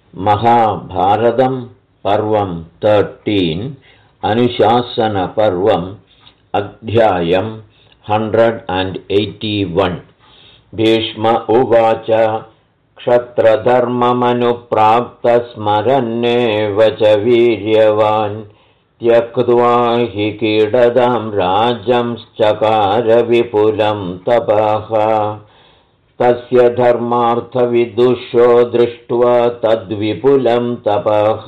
महाभारतं पर्वं 13 अनुशासनपर्वम् अध्यायं 181 भीष्म उवाच क्षत्रधर्ममनुप्राप्तस्मरन्नेव च वीर्यवान् त्यक्त्वा हि कीडदां राज्यंश्चकार विपुलं तपः तस्य धर्मार्थविदुषो दृष्ट्वा तद्विपुलं तपः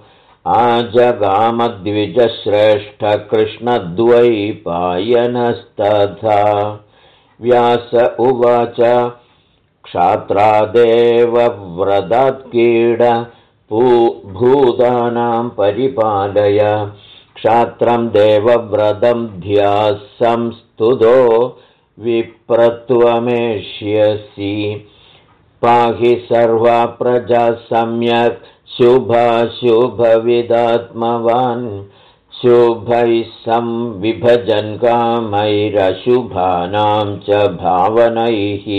आजगामद्विजश्रेष्ठकृष्णद्वैपायनस्तथा व्यास उवाच क्षात्रादेव व्रतात्कीड भूतानां परिपालय क्षात्रं देवव्रतं ध्यासंस्तुतो विप्रत्वमेष्यसि पाहि सर्वा प्रजा सम्यक् शुभाशुभविदात्मवान् शुभैः संविभजन् कामैरशुभानां च भावनैः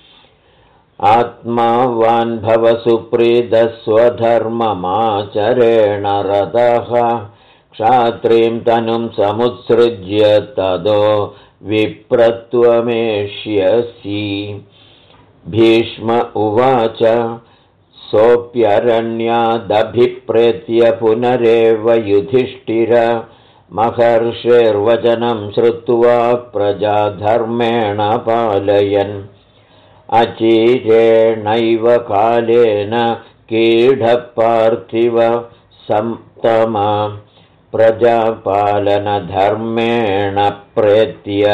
आत्मावान् भव सुप्रीतः स्वधर्ममाचरेण रतः क्षात्रीं तनुं समुत्सृज्य ततो विप्रत्वमेष्यसि भीष्म उवाच सोऽप्यरण्यादभिप्रेत्य पुनरेव युधिष्ठिर महर्षेर्वचनं श्रुत्वा प्रजाधर्मेण पालयन् अचिरेणैव कालेन कीढपार्थिव सप्तमा प्रजापालनधर्मेण प्रेत्य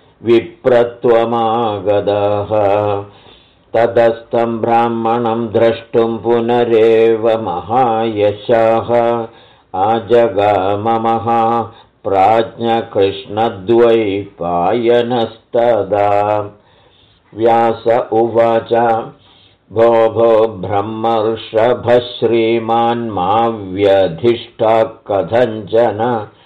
विप्रत्वमागतः ततस्तं ब्राह्मणं द्रष्टुं पुनरेव महायशाः आजगाममहाप्राज्ञकृष्णद्वैपायनस्तदा व्यास उवाच भो भो ब्रह्मर्षभः श्रीमान् मा व्यधिष्ठा कथञ्चन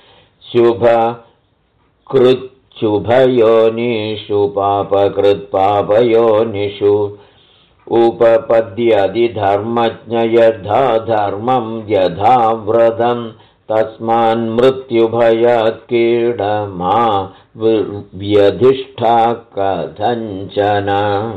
शुभकृच्छुभयोनिषु पापकृत्पापयोनिषु उपपद्यति धर्मज्ञ यथा धर्मं यथा व्रतं तस्मान्मृत्युभयात् कीड मा व्यधिष्ठा कथञ्चन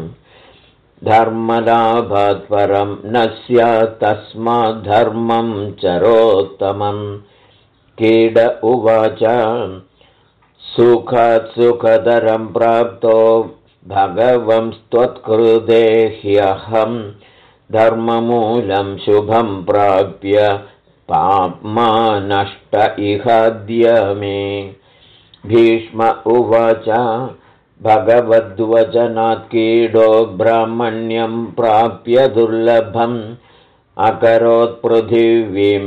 धर्मलाभात् परं न स्यात् तस्माद्धर्मं चरोत्तमं कीड उवाच सुखात् सुखदरं प्राप्तो भगवंस्त्वत्कृते ह्यहं धर्ममूलं शुभं प्राप्य पाप्मा नष्ट इहाद्य मे भीष्म उवाच भगवद्वचनात् कीडो ब्राह्मण्यं प्राप्य दुर्लभम् अकरोत्पृथिवीं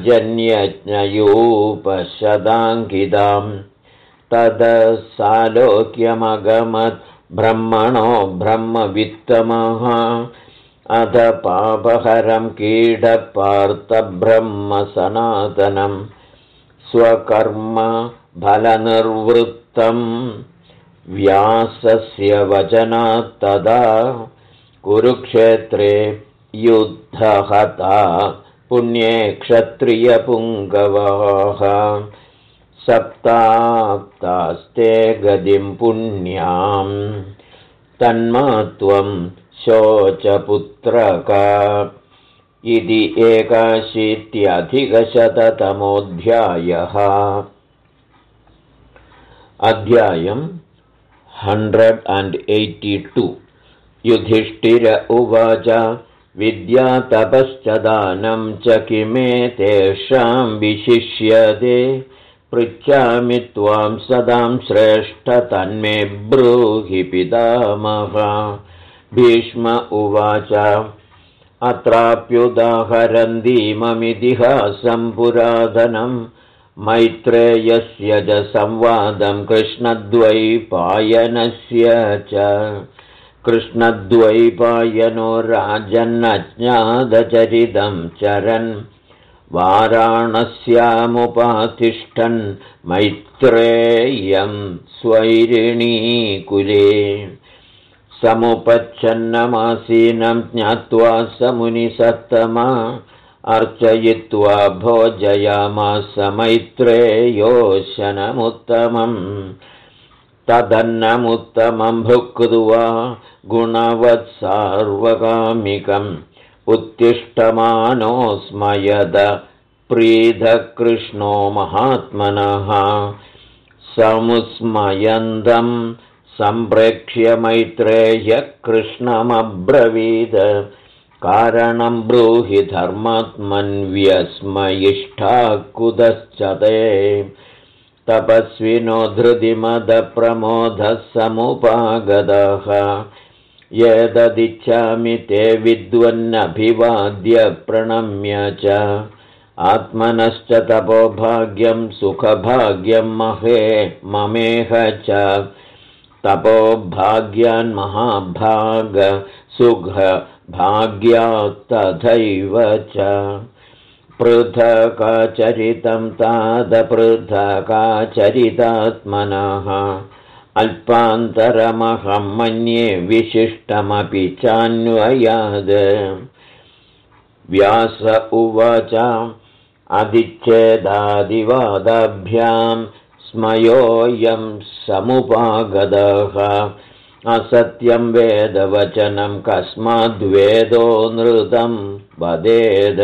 राजन्यज्ञयूपशदाङ्कितां तदसालोक्यमगमत् ब्रह्मणो ब्रह्मवित्तमः अध पापहरं कीडपार्थब्रह्म सनातनं स्वकर्म फलनिर्वृत्तं व्यासस्य वचनात् तदा कुरुक्षेत्रे युद्धहता पुण्ये क्षत्रियपुङ्गवाः सप्ताप्तास्ते गतिं पुण्यां तन्मात्वं शोचपुत्रका इति 81अधिकशततमोऽध्यायः अध्यायं 182 युधिष्ठिर उवाच विद्यातपश्च दानं च किमेतेषां विशिष्यते पृच्छामि त्वां सदां श्रेष्ठ तन्मे ब्रूहि पितामह भीष्म उवाच अत्राप्युदाहरन्तीममितिहासं पुरातनं मैत्रेयस्य च संवादं कृष्णद्वैपायनस्य च कृष्णद्वैपायनो राजन्नज्ञातचरितं चरन् वाराणस्यामुपातिष्ठन् मैत्रेयं स्वैरिणीकुले समुपच्छन्नमासीनं ज्ञात्वा स मुनिसत्तमा अर्चयित्वा भोजयामास मैत्रेयोशनमुत्तमम् तदन्नमुत्तमं भुक्त्वा गुणवत्सार्वकामिकम् उत्तिष्ठमानोऽस्मयद प्रीतकृष्णो महात्मनः समुस्मयन्दं सम्प्रेक्ष्य मैत्रेयः कृष्णमब्रवीद कारणं ब्रूहि धर्मात्मन्व्यस्मयिष्ठा कुतश्च ते तपस्विनो धृतिमदप्रमोदः समुपागतः यददिच्छामि ते विद्वन्नभिवाद्य प्रणम्य च आत्मनश्च तपोभाग्यं सुखभाग्यं महे ममेह च तपोभाग्यान् महाभाग सुखभाग्यात् तथैव च पृथकाचरितं तादपृथकाचरितात्मनः अल्पान्तरमहं मन्ये विशिष्टमपि चान्वयाद व्यास उवाच अधिच्छेदादिवादाभ्यां स्मयोऽयं समुपागतः असत्यं वेदवचनं कस्माद्वेदो नृतं वदेद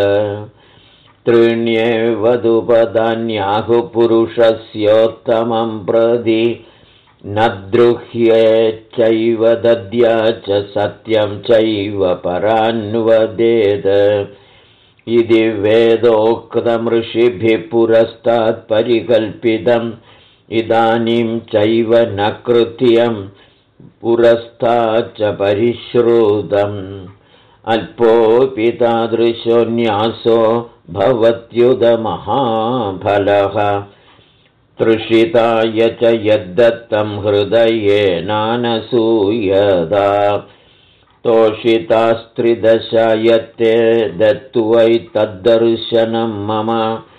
त्रीण्येवदुपदान्याहुः पुरुषस्योत्तमं प्रति न द्रुह्येच्चैव दद्याच्च सत्यं चैव परान्वदेत इति वेदोक्तमृषिभिः पुरस्तात् परिकल्पितम् इदानीं चैव न कृत्यं पुरस्ताच्च परिश्रुतम् अल्पोऽपि तादृशो न्यासो भवत्युदमहाफलः तृषिताय च यद्दत्तं हृदयेनानसूयदा तोषितास्त्रिदशा यत्ते दत्त्वैतद्दर्शनं मम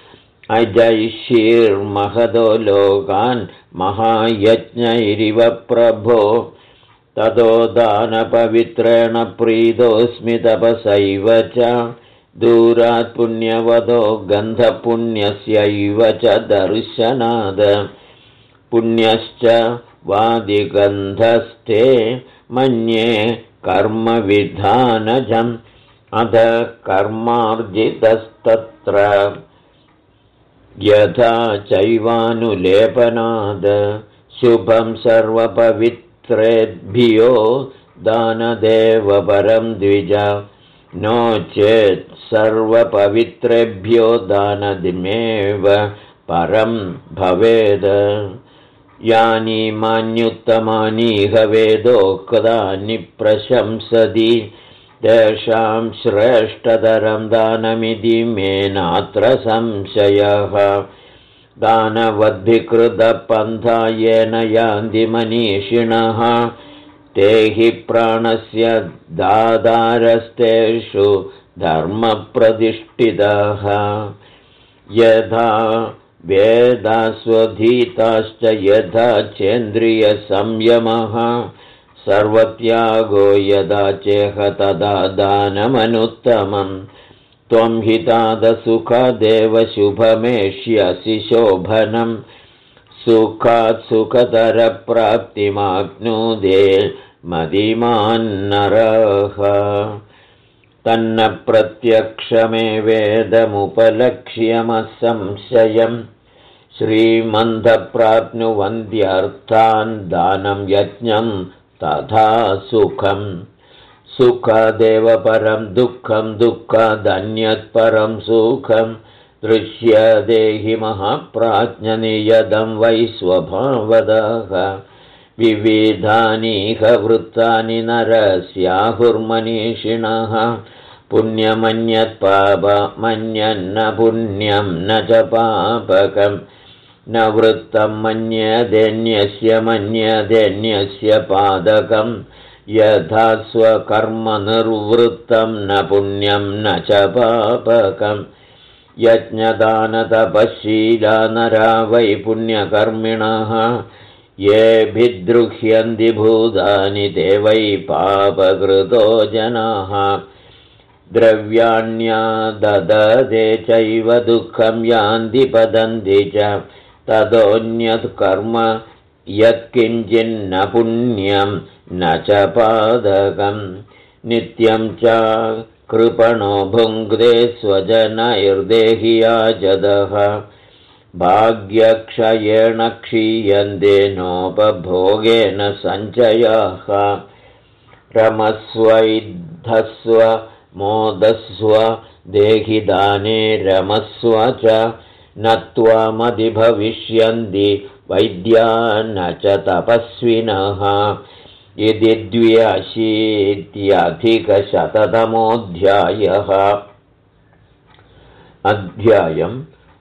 अजैषीर्महदो लोकान् महायज्ञैरिव प्रभो ततो दानपवित्रेण प्रीतोऽस्मि तपसैव च दूरात् पुण्यवदो गन्धपुण्यस्यैव च दर्शनाद पुण्यश्च वादिगन्धस्ते मन्ये कर्मविधानजम् अध कर्मार्जितस्तत्र यथा चैवानुलेपनाद शुभं सर्वपवित्रेभ्यो दानदेव परं द्विज नो चेत् सर्वपवित्रेभ्यो दानदिमेव परं भवेद यानि मान्युत्तमानीह वेदोक्तानि प्रशंसति तेषां श्रेष्ठतरं दानमिति मे नात्र संशयः दानवद्भिकृतपन्था येन यान्ति मनीषिणः ते हि प्राणस्य दातारस्तेषु धर्मप्रतिष्ठितः यथा वेदास्वधीताश्च यथा चेन्द्रियसंयमः सर्वत्यागो यदा चेह तदा दानमनुत्तमम् त्वं हि तादसुखादेव शुभमेष्यसि शोभनं सुखात् सुखतरप्राप्तिमाप्नुदे मदिमान्नरः तन्न प्रत्यक्षमेवेदमुपलक्ष्यमसंशयम् श्रीमन्तप्राप्नुवन्त्यर्थान् दानं यज्ञं तथा सुखं सुखादेव परं दुःखं दुःखादन्यत्परं सुखं दृश्यते हि महाप्राज्ञनियतं वै स्वभावतः विविधानीह वृत्तानि नरस्याहुर्मनीषिणः पुण्यमन्यत्पापमन्यन्न पुण्यं न च पापकं न वृत्तं मन्यदेन्यस्य पादकं यथा स्वकर्मनिर्वृत्तं न पुण्यं न च पापकं यज्ञदानतपःशीला नरा वै पुण्यकर्मिणः ये भिद्रुह्यन्ति भूतानि ते वै पापकृतो जनाः द्रव्याण्यददते चैव दुःखं यान्ति पतन्ति च ततोऽन्यत् कर्म यत्किञ्चिन्न पुण्यं न च पादकं नित्यं च कृपणो भुङ्क्ते स्वजनैर्देहि याचदः भाग्यक्षयेण क्षीयन्ते नोपभोगेन सञ्चयाः रमस्वैद्धस्व मोदस्व देहि दाने रमस्व च न त्वामधिभविष्यन्ति वैद्या न च तपस्विनः इति 82-अधिकशततमोऽध्यायः अध्यायम्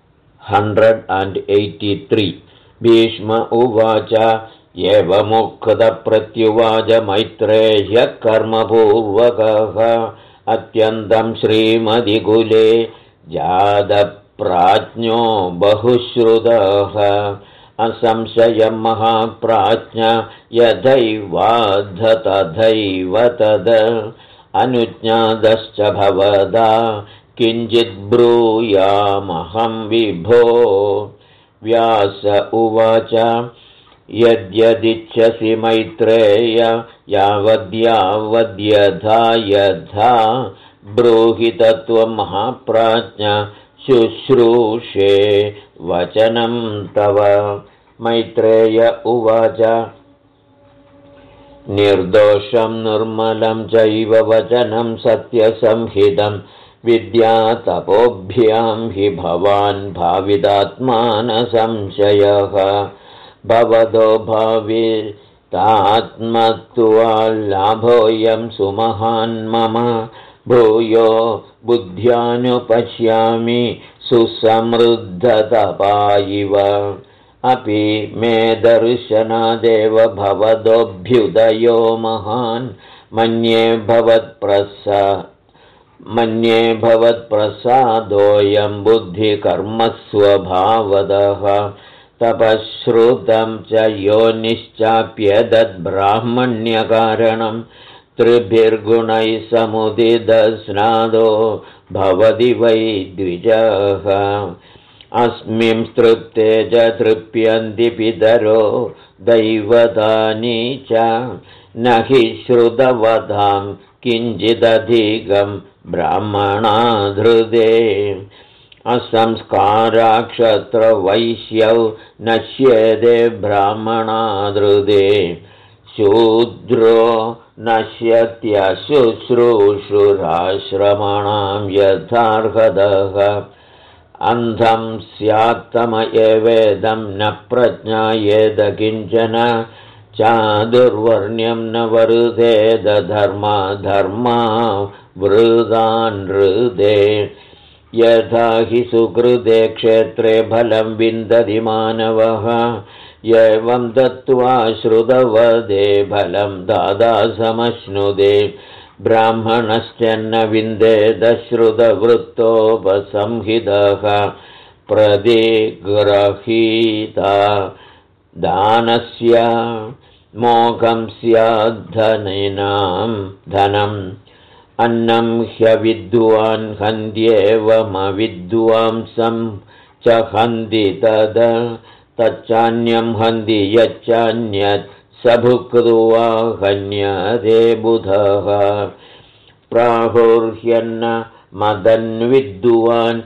183 भीष्म उवाच एवमुक्तप्रत्युवाच मैत्रेयः कर्मपूर्वकः अत्यन्तं श्रीमदिकुले जातप्राज्ञो बहुश्रुतः असंशयं महाप्राज्ञ यथैवाध तथैव तद अनुज्ञातश्च भवदा किञ्चित् ब्रूयामहं विभो व्यास उवाच यद्यदिच्छसि मैत्रेय यावद्यावद्यथा यथा ब्रूहि तत्त्वं महाप्राज्ञ शुश्रूषे वचनं तव मैत्रेय उवाच निर्दोषं निर्मलं चैव वचनं सत्यसंहितं विद्यातपोभ्यां हि भवान् भावितात्मा न संशयः भवतो भावितात्मत्वाल्लाभोऽयं सुमहान् मम भूयो बुद्ध्यानुपश्यामि सुसमृद्धतपा इव अपि मे दर्शनादेव भवदोऽभ्युदयो महान् मन्ये भवत्प्रसादोऽयं बुद्धिकर्मस्वभावतः तपश्रुतं च योनिश्चाप्यदद्ब्राह्मण्यकारणं त्रिभिर्गुणैः समुदितस्नादो भवति वै द्विजः अस्मिं तृप्ते च तृप्यन्ति पितरो दैवतानि च न हि श्रुतवतां किञ्चिदधिकं ब्राह्मणाधृते असंस्काराक्षत्रवैश्यौ नश्येते ब्राह्मणाधृते शूद्रो नश्यत्यशुश्रूषुराश्रमणां यथार्हतः अन्धं स्यात्तम एवेदं न प्रज्ञायेद किञ्चन चादुर्वर्ण्यं न वरुधेद धर्मा वृदान् हृदे यथा हि सुकृते क्षेत्रे फलं विन्दति मानवः एवं दत्त्वा श्रुतवदे फलं दादा समश्नुते ब्राह्मणश्चन्न विन्देद श्रुतवृत्तोपसंहितः प्रतिगृहीता दानस्य मोघं स्याद्धनिनां धनम् अन्नं ह्यविद्वान् हन्त्येवमविद्वांसं च हन्ति तच्चान्यं हन्ति यच्चान्यत् स भुक्त्वा हन्यते बुधः प्राहुर्ह्यन्न मदन्विद्वान्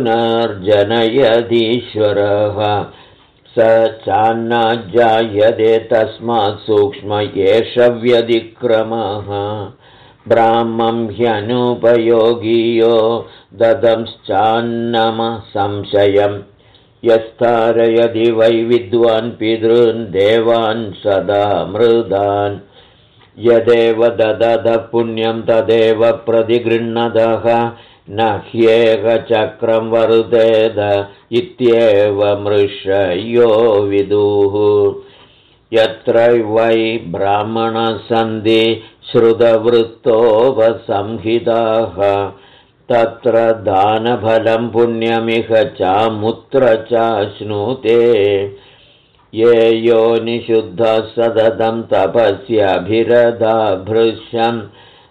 पुनर्जनयतीश्वरः स चान्नाज्जायते तस्मात् सूक्ष्म एष व्यतिक्रमः ब्राह्मं ह्यनुपयोगीयो ददंश्चान्नम संशयम् यस्तारयदि वै विद्वान् पितॄन् देवान् सदा मृदान् यदेव ददद पुण्यं तदेव प्रतिगृह्णतः न ह्येकचक्रं वरुतेद इत्येव मृषयो विदुः यत्र वै ब्राह्मणः सन्ति श्रुतवृत्तोपसंहिताः तत्र दानफलं पुण्यमिह चामुत्र चाश्नुते ये योनिशुद्धः सततं तपस्याभिरता भृशं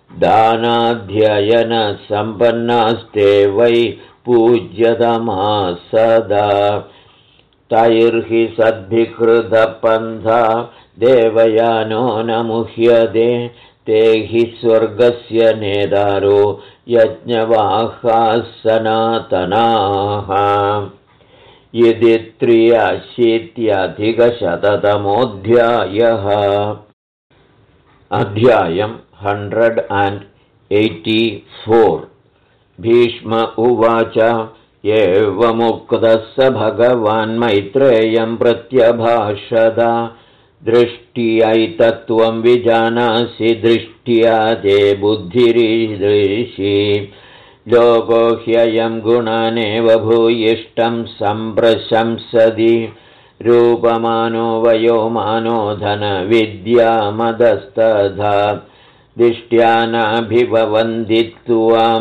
दानाध्ययनसम्पन्नास्ते वै पूज्यतमाः सदा तैर्हि सद्भिकृतपन्था देवयानो न मुह्यते ते हि स्वर्गस्य नेतारो यज्ञवाहाः सनातनाः। यदि 83अधिकशततमोऽध्यायः। अध्यायम् 184। भीष्म उवाच एवमुक्तः स भगवान् मैत्रेयं प्रत्यभाषत दृष्ट्यैतत्त्वं विजानासि दृष्ट्या ते बुद्धिरीदृशि लोको ह्ययं गुणानेव भूयिष्ठं सम्प्रशंसति रूपमानो वयोमानो धनविद्यामदस्तथा दिष्ट्या नाभिभवन्ति त्वां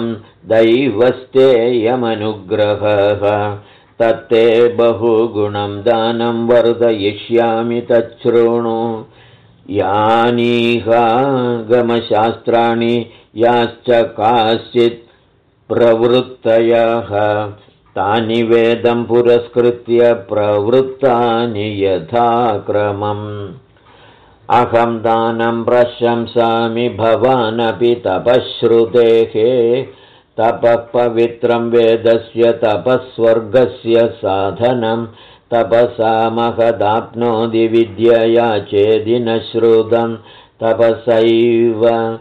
दैवस्तेयमनुग्रहः तत्ते बहुगुणं दानं वर्धयिष्यामि तच्छृणु यानीहागमशास्त्राणि याश्च काश्चित् प्रवृत्तयः तानि वेदं पुरस्कृत्य प्रवृत्तानि यथाक्रमम् अहं दानं प्रशंसामि भवानपि तपश्रुतेः तपः पवित्रं वेदस्य तपस्वर्गस्य साधनं तपसा महदाप्नोति विद्यया चेदि न श्रुतं तपसैव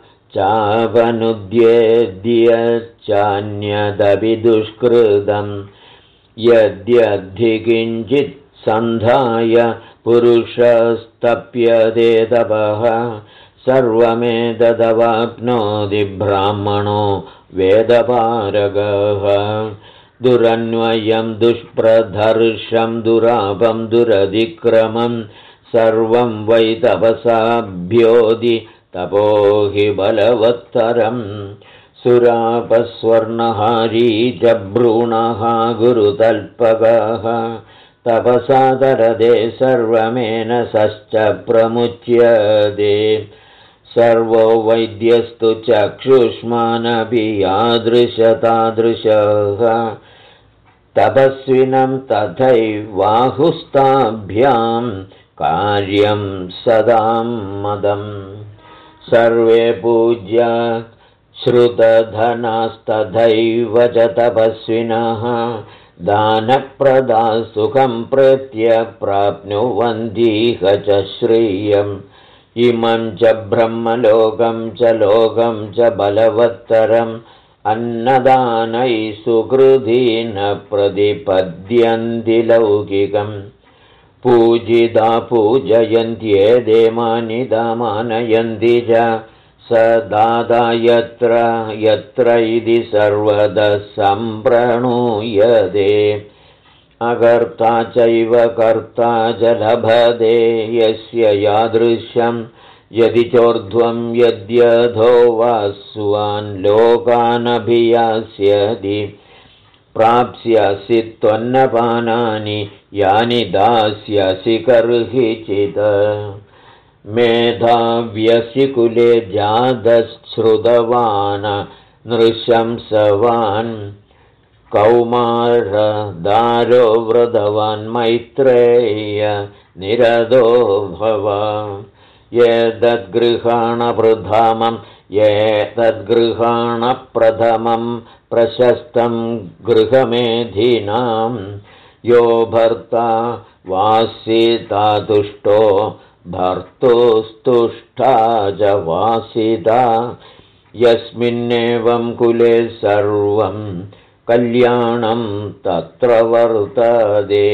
चावनुद्येद्य चान्यदपि दुष्कृतं यद्यद्धि सन्धाय पुरुषस्तप्यते तपः सर्वमेतदवाप्नोति ब्राह्मणो वेदपारगः दुरन्वयं दुष्प्रधर्षं दुरापं दुरतिक्रमं सर्वं वै तपसाभ्योऽधि तपो हि बलवत्तरम् सुरापस्वर्णहारी च भ्रूणः गुरुतल्पकः तपसादरदे सर्वमेनसश्च प्रमुच्यते सर्वो वैद्यस्तु चक्षुष्मानपि यादृशतादृशः तपस्विनं तथैवाहुस्ताभ्यां कार्यं सदां मदम् सर्वे पूज्य श्रुतधनास्तथैव च तपस्विनः दानप्रदा सुखं प्रत्यप्राप्नुवन्तीह च श्रियम् इमं च ब्रह्मलोकं च लोकं च बलवत्तरम् अन्नदानैः सुकृधीन प्रतिपद्यन्ति लौकिकम् पूजिता पूजयन्त्येते मानिता मानयन्ति च स दाता यत्र यत्र इति सर्वदा सम्प्रणूयते अकर्ता चैव कर्ता च लभते यस्य यादृशं यदि चोर्ध्वं यद्यधो वा स्वान् लोकानभियास्यति प्राप्स्यसि त्वन्नपानानि यानि दास्यसि कर्हिचित् मेधाव्यसि कुले जातश्रुतवान् नृशंसवान् कौमारदारो व्रतवान् मैत्रेय निरदो भव एतद्गृहाणप्रथमं एतद्गृहाणप्रथमं प्रशस्तं गृहमेधिनां यो भर्ता वासिता तुष्टो भर्तुस्तुष्टा च वासिता यस्मिन्नेवं कुले सर्वं कल्याणं तत्र वर्तते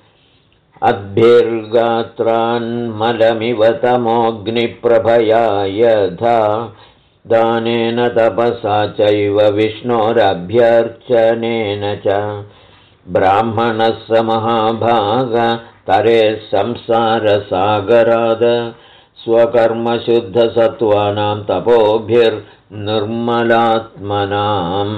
अद्भिर्गात्रान्मलमिव तमोऽग्निप्रभया यथा दानेन तपसा चैव विष्णोरभ्यर्चनेन च ब्राह्मणः स महाभाग तरे संसारसागराद स्वकर्मशुद्धसत्त्वानां तपोभिर्निर्मलात्मनाम्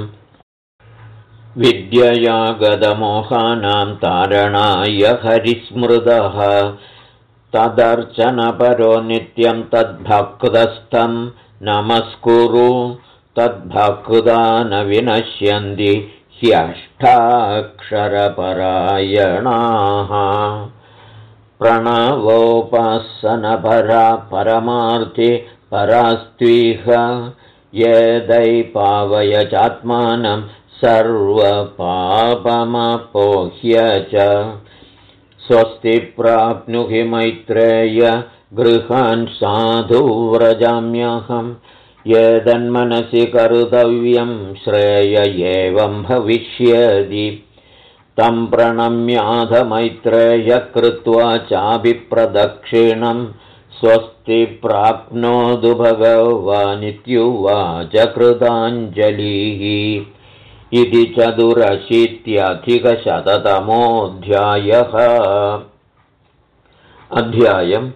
विद्यया गतमोहानां तारणाय हरिस्मृतः तदर्चनपरो नित्यं तद्भक्तस्थं नमस्कुरु तद्भक्ता न विनश्यन्ति ह्यष्टाक्षरपरायणाः प्रणवोपासनपरा परमार्थि परास्त्विह येदै पावय चात्मानं सर्वपापमपोह्य च स्वस्ति प्राप्नुहि मैत्रेय गृहान् साधु व्रजाम्यहम् येदन्मनसि कर्तव्यं श्रेय एवं भविष्यति तं प्रणम्याथ मैत्रेय कृत्वा चाभिप्रदक्षिणं स्वस्ति प्राप्नोतु भगवानित्युवाच कृताञ्जलिः इति 84अधिकशततमोऽध्यायः अध्यायम्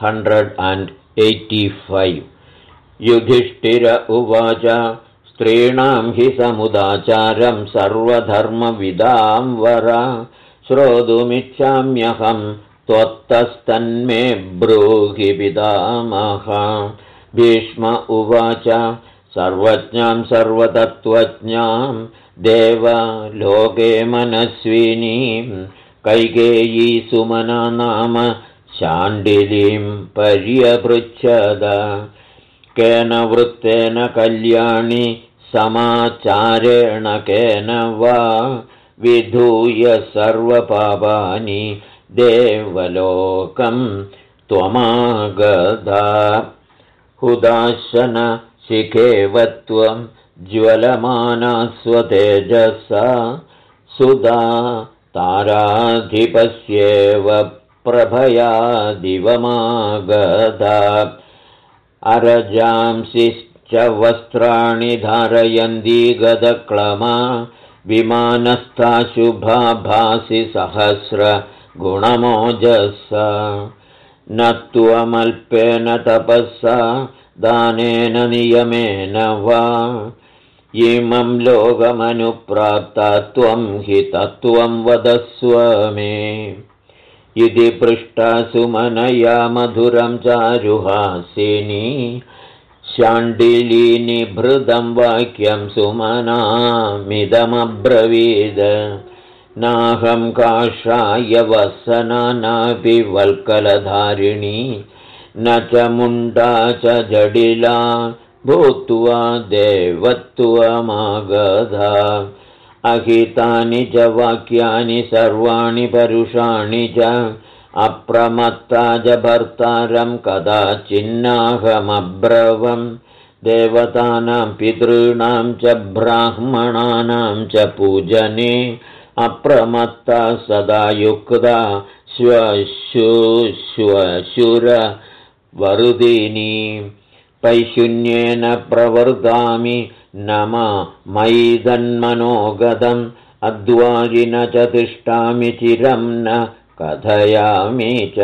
185 युधिष्ठिर उवाच स्त्रीणां हि समुदाचारं सर्वधर्मविदां वर श्रोतुमिच्छाम्यहं त्वत्तस्तन्मे ब्रूहि पितामह भीष्म उवाच सर्वज्ञां सर्वतत्त्वज्ञां देवलोके मनस्विनीं कैकेयी सुमना नाम शाण्डिलीं पर्यपृच्छद केन वृत्तेन कल्याणी समाचारेण केन वा विधूय सर्वपापानि देवलोकं त्वमागता हुदाशन शिखेवत्वं ज्वलमाना स्वतेजसा सुधा ताराधिपस्येव प्रभया दिवमागता अरजांसिश्च वस्त्राणि धारयन्ती गदक्लमा विमानस्था शुभा भासि सहस्रगुणमोजसा न त्वमल्पेन तपसा दानेन नियमेन वा इमं लोकमनुप्राप्ता त्वं हि तत्त्वं वदस्व मे इति पृष्टा सुमनया मधुरं चारुहासिनी शाण्डिलीनिभृतं वाक्यं सुमनामिदमब्रवीद नाहं काषाय वसना नापि वल्कलधारिणी न च मुण्डा च जडिला भूत्वा देवत्वमागधा अहितानि च वाक्यानि सर्वाणि परुषाणि च अप्रमत्ता च भर्तारं कदाचिन्नाहमब्रवं देवतानां पितॄणां च ब्राह्मणानां च पूजने अप्रमत्ता सदा युक्ता श्वशुरवरुदिनी पैशून्येन प्रवर्धामि नम मैदन्मनोगतम् अद्वारिन च तिष्ठामि चिरं न कथयामि च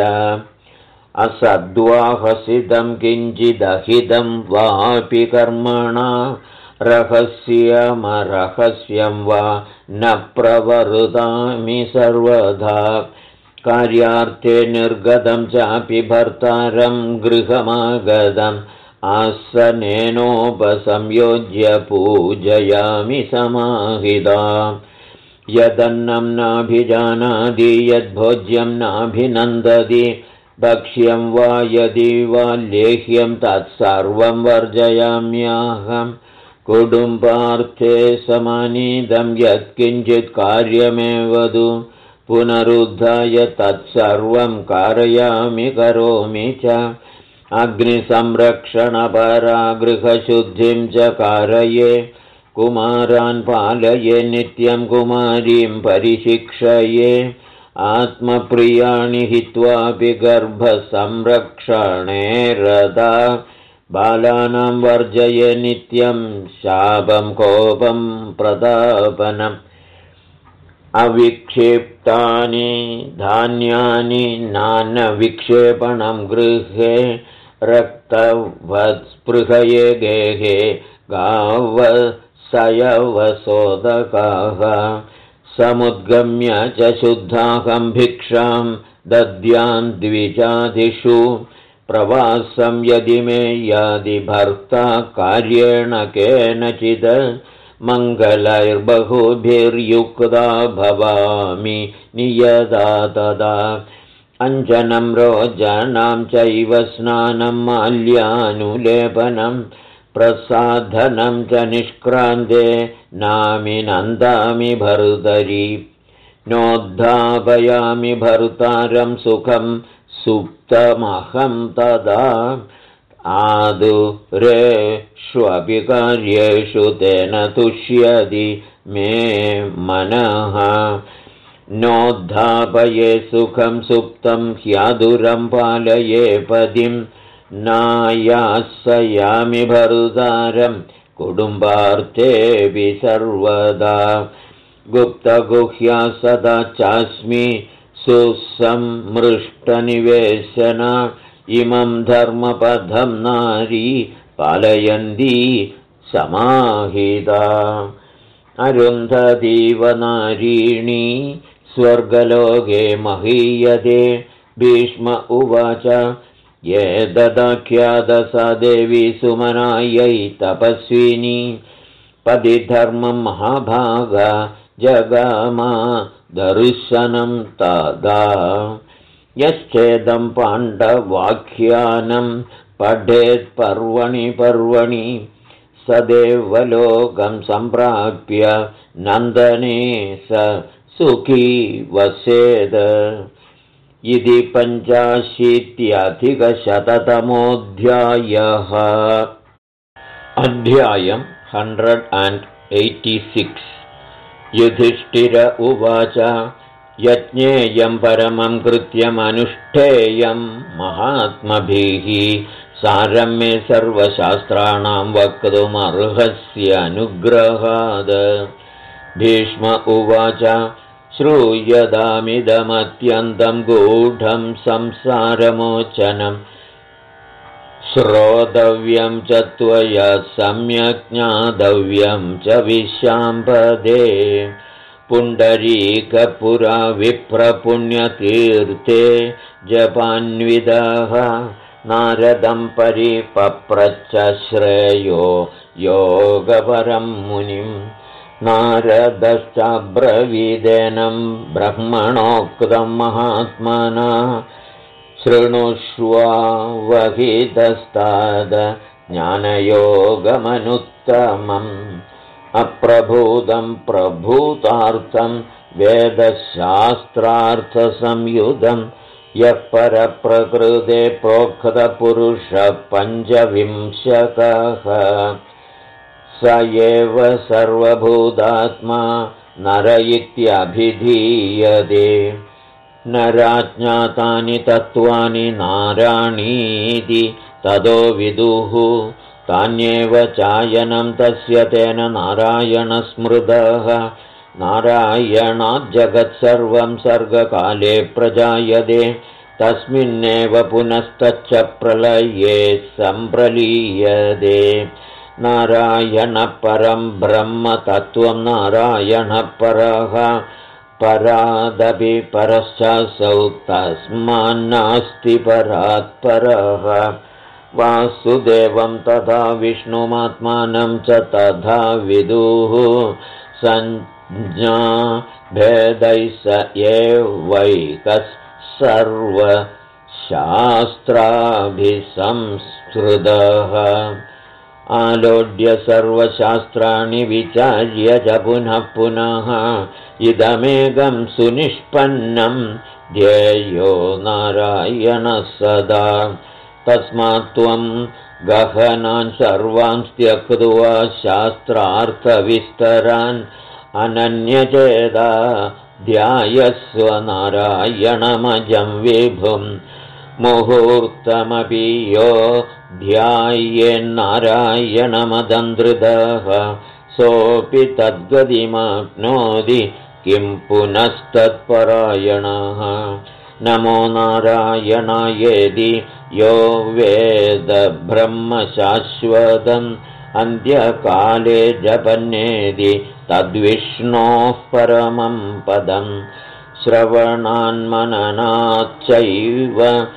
असद्वाहसितं किञ्चिदहितं वापि कर्मणा रहस्यमरहस्यं वा न प्रवर्तामि सर्वदा कार्यार्थे निर्गतं चापि भर्तारं गृहमागतम् आसनेनोपसंयोज्य पूजयामि समाहिता यदन्नं नाभिजानाति यद्भोज्यं नाभिनन्दति भक्ष्यं वा यदि वा लेह्यं तत्सर्वं वर्जयाम्यहं कुटुम्बार्थे समानीतं यत्किञ्चित् कार्यमेवदु पुनरुद्धाय तत्सर्वं कारयामि करोमि च अग्निसंरक्षणपरा गृहशुद्धिं च कारये कुमारान् पालये नित्यं कुमारीं परिशिक्षये आत्मप्रियाणि हित्वापि गर्भसंरक्षणे रता बालानां वर्जये नित्यं शापं कोपं प्रतापनम् अविक्षिप्तानि धान्यानि नानविक्षेपणं गृहे रक्तवत्स्पृहये गेहे गावसयवसोदकाः समुद्गम्य च शुद्धाहं भिक्षां दद्यां द्विजादिषु प्रवासं यदि मे यादि भर्ता कार्येण केनचित् मङ्गलैर्बहुभिर्युक्ता भवामि नियदा तदा अञ्जनं रोजानां चैव स्नानं माल्यानुलेपनं प्रसाधनं च निष्क्रान्ते नामि नन्दामि भर्तरि नोद्धापयामि भर्तारं सुखं सुप्तमहं तदा आदुरेष्वपि कार्येषु तेन तुष्यति मे मनः नोद्धापये सुखं सुप्तं ह्यादुरं पालये पदिं नायास्यामि भर्तारं कुटुम्बार्थेऽपि सर्वदा गुप्तगुह्या सदा चास्मि सुसंमृष्टनिवेशना इमं धर्मपदं नारी पालयन्ती समाहिता अरुन्धतीव नारीणी स्वर्गलोके महीयते भीष्म उवाच ये ददाख्यातसा देवी सुमनायै तपस्विनी पदिधर्मं महाभागा जगामा दर्शनं तदा यश्चेदं पाण्डवाख्यानं पठेत् पर्वणि पर्वणि सदेवलोकं सम्प्राप्य नन्दने स सुखी वसेद इति 85-शततमोऽध्यायः अध्यायं 186 युधिष्ठिर उवाच यज्ञेयं परमं कृत्यमनुष्ठेयं महात्मभिः सारं मे सर्वशास्त्राणां वक्तुमर्हस्य अनुग्रहाद भीष्म उवाच श्रूयतामिदमत्यन्तं गूढं संसारमोचनं श्रोतव्यं च त्वया सम्यक् ज्ञातव्यं च विशाम्पदे पुण्डरीकपुरा विप्रपुण्यतीर्थे जपान्विदः नारदं परिपप्रच्छ श्रेयो योगपरं मुनिं नारदश्चाब्रवीदेनं ब्रह्मणोक्तं महात्मना शृणुष्वावहितस्ताद ज्ञानयोगमनुत्तमम् अप्रभूतं प्रभूतार्थं वेदशास्त्रार्थसंयुधं यः परप्रकृते प्रोक्तपुरुषः पञ्चविंशकः स एव सर्वभूतात्मा नर इत्यभिधीयते नराज्ञातानि तत्त्वानि नाराणीति ततो विदुः तान्येव चायनं तस्य तेन नारायणस्मृतः नारायणाज्जगत्सर्वं सर्गकाले प्रजायते तस्मिन्नेव पुनस्तच्च प्रलये सम्प्रलीयते नारायणपरं ब्रह्म तत्त्वं नारायणपरः परादपि परश्चासौ तस्मान्नास्ति परात्परः वासुदेवं तथा विष्णुमात्मानं च तथा विदुः संज्ञा भेदैः स एवैकः सर्वशास्त्राभिसंस्कृतः आलोड्य सर्वशास्त्राणि विचार्य च पुनः पुनः इदमेकं सुनिष्पन्नं ध्येयो नारायणः सदा तस्मात् त्वं गहनान् सर्वान् त्यक्त्वा शास्त्रार्थविस्तरान् अनन्यचेदा ध्यायस्व नारायणमजं विभुं मुहूर्तमपि यो ध्यायेन्नारायणमदन्द्रितः सोऽपि तद्गतिमाप्नोति किं पुनस्तत्परायणः नमो नारायणायेति यो वेद ब्रह्म शाश्वतम् अन्त्यकाले जपन्नेति तद्विष्णोः परमं पदं श्रवणान्मननाच्चैव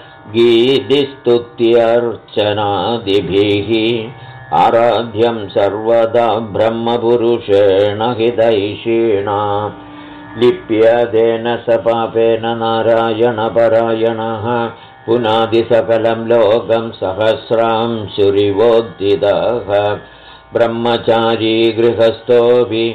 गीतिस्तुत्यर्चनादिभिः आराध्यं सर्वदा ब्रह्मपुरुषेण हितैषिणा लिप्यतेन स पापेन नारायणपरायणः पुनादिसकलं लोकं सहस्रांशुरिवोद्दितः ब्रह्मचारी गृहस्थोऽपि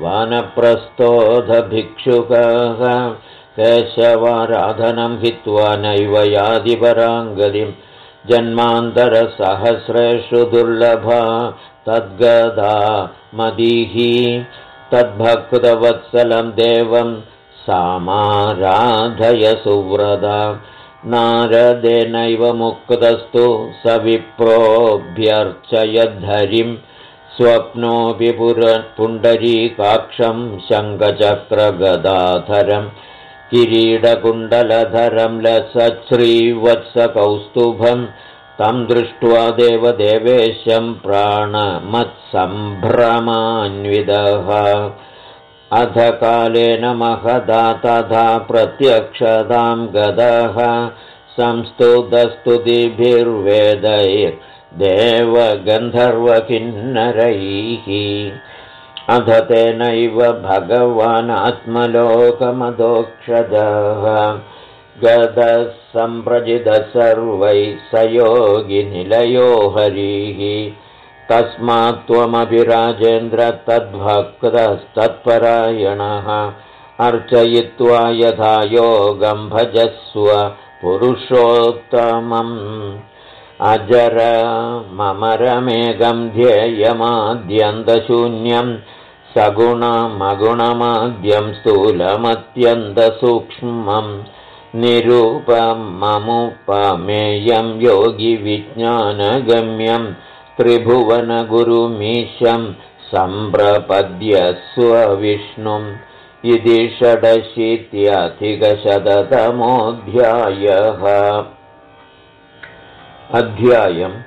वानप्रस्थोऽधभिक्षुकः केशवाराधनं हित्वा नैव याति पराङ्गतिं जन्मान्तरसहस्रेषु दुर्लभा तद्गदा मदिः तद्भक्तवत्सलं देवं सामाराधय सुव्रता नारदेनैव मुक्तस्तु स विप्रोऽभ्यर्चयद्धरिं स्वप्नोऽपि पुण्डरीकाक्षं शङ्खचक्रगदाधरं किरीटकुण्डलधरं लसच्छ्रीवत्सकौस्तुभं तं दृष्ट्वा देवदेवेशं प्राणमत्सम्भ्रमान्वितः अथ कालेन महदा तथा प्रत्यक्षतां गतः संस्तुतस्तुतिभिर्वेदैर्देवगन्धर्वकिन्नरैः अथ तेनैव भगवान् आत्मलोकमदोक्षजः गतः सम्प्रजितः सर्वैः स योगिनिलयो हरिः तस्मात् त्वमपि राजेन्द्र तद्भक्तस्तत्परायणः अर्चयित्वा यथा योगं भजस्व पुरुषोत्तमम् अजरममरमेकं ध्येयमाद्यन्तशून्यं सगुणमगुणमाद्यं स्थूलमत्यन्तसूक्ष्मं निरूपममुपमेयं योगिविज्ञानगम्यं त्रिभुवनगुरुमीशं सम्प्रपद्यस्व विष्णुम् इति षडशीत्यधिकशततमोऽध्यायः अध्यायम्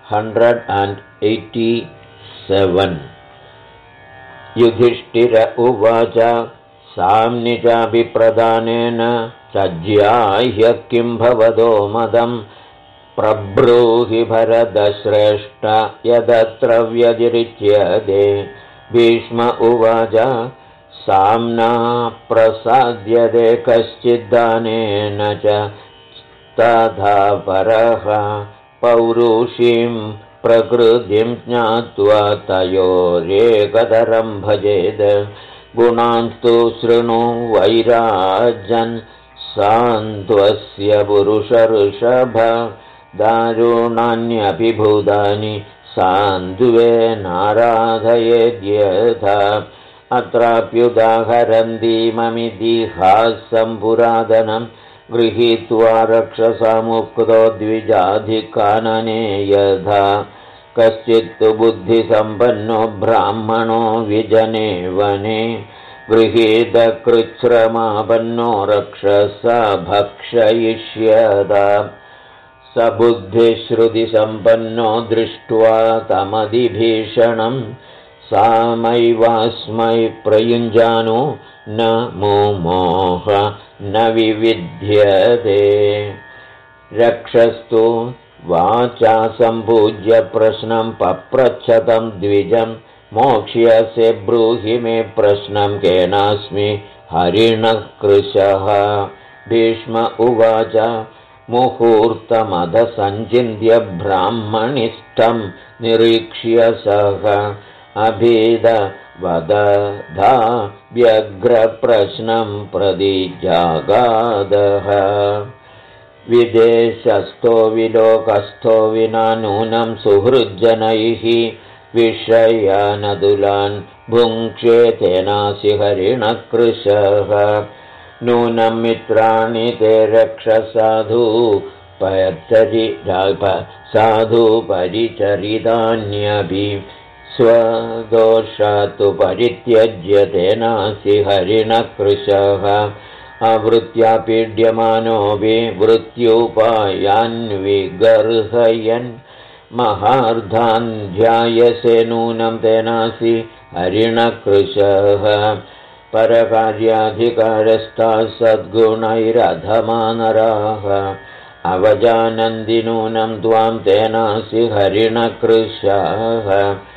187 युधिष्ठिर उवाच साम्निचाभिप्रदानेन सज्याह्य किं भवदो मदम् प्रब्रूहि भरतश्रेष्ठ यदत्र व्यतिरिच्यते भीष्म उवाच साम्ना प्रसाद्यते कश्चिद्दानेन च तथा परः पौरुषीं प्रकृतिं ज्ञात्वा तयोरेकतरं भजेद गुणांस्तु शृणु वैराजन् सान्त्वस्य पुरुषऋषभ दारुणान्यपि भूतानि सान्त्वेनाराधयेद्यथा अत्राप्युदाहरन्तीममितिहासं पुरातनं गृहीत्वा रक्षसामुक्तो द्विजाधिकानने यथा कश्चित्तु बुद्धिसम्पन्नो ब्राह्मणो विजने वने गृहीतकृच्छ्रमापन्नो रक्षसा भक्षयिष्यता स बुद्धिश्रुतिसम्पन्नो दृष्ट्वा तमधिभीषणं सामैवास्मै प्रयुञ्जानो न मुमोह न विविध्यते रक्षस्तु वाचा सम्पूज्य प्रश्नं पप्रच्छतं द्विजं मोक्ष्यसे ब्रूहि मे प्रश्नं केनास्मि हरिणः कृशः भीष्म उवाच मुहूर्तमधसञ्चिन्त्य ब्राह्मणिष्ठं निरीक्ष्य सः अभीदवदधा व्यग्रप्रश्नं प्रति जागादः विदेशस्थो विलोकस्थो विना नूनं सुहृज्जनैः विषयानतुलान् भुङ्क्षे तेनासि हरिणः कृशः नूनं मित्राणि ते रक्षसाधु साधु परिचरितान्यपि स्वदोषात्तु परित्यज्य तेनासि हरिणः कृशः आवृत्या पीड्यमानोऽपि वृत्युपायान्विगर्हयन् महार्धान् ध्यायसे नूनं तेनासि हरिणकृशः परकार्याधिकारस्थाः सद्गुणैरधमा नराः अवजानन्ति नूनं त्वां तेनासि हरिणकृशाः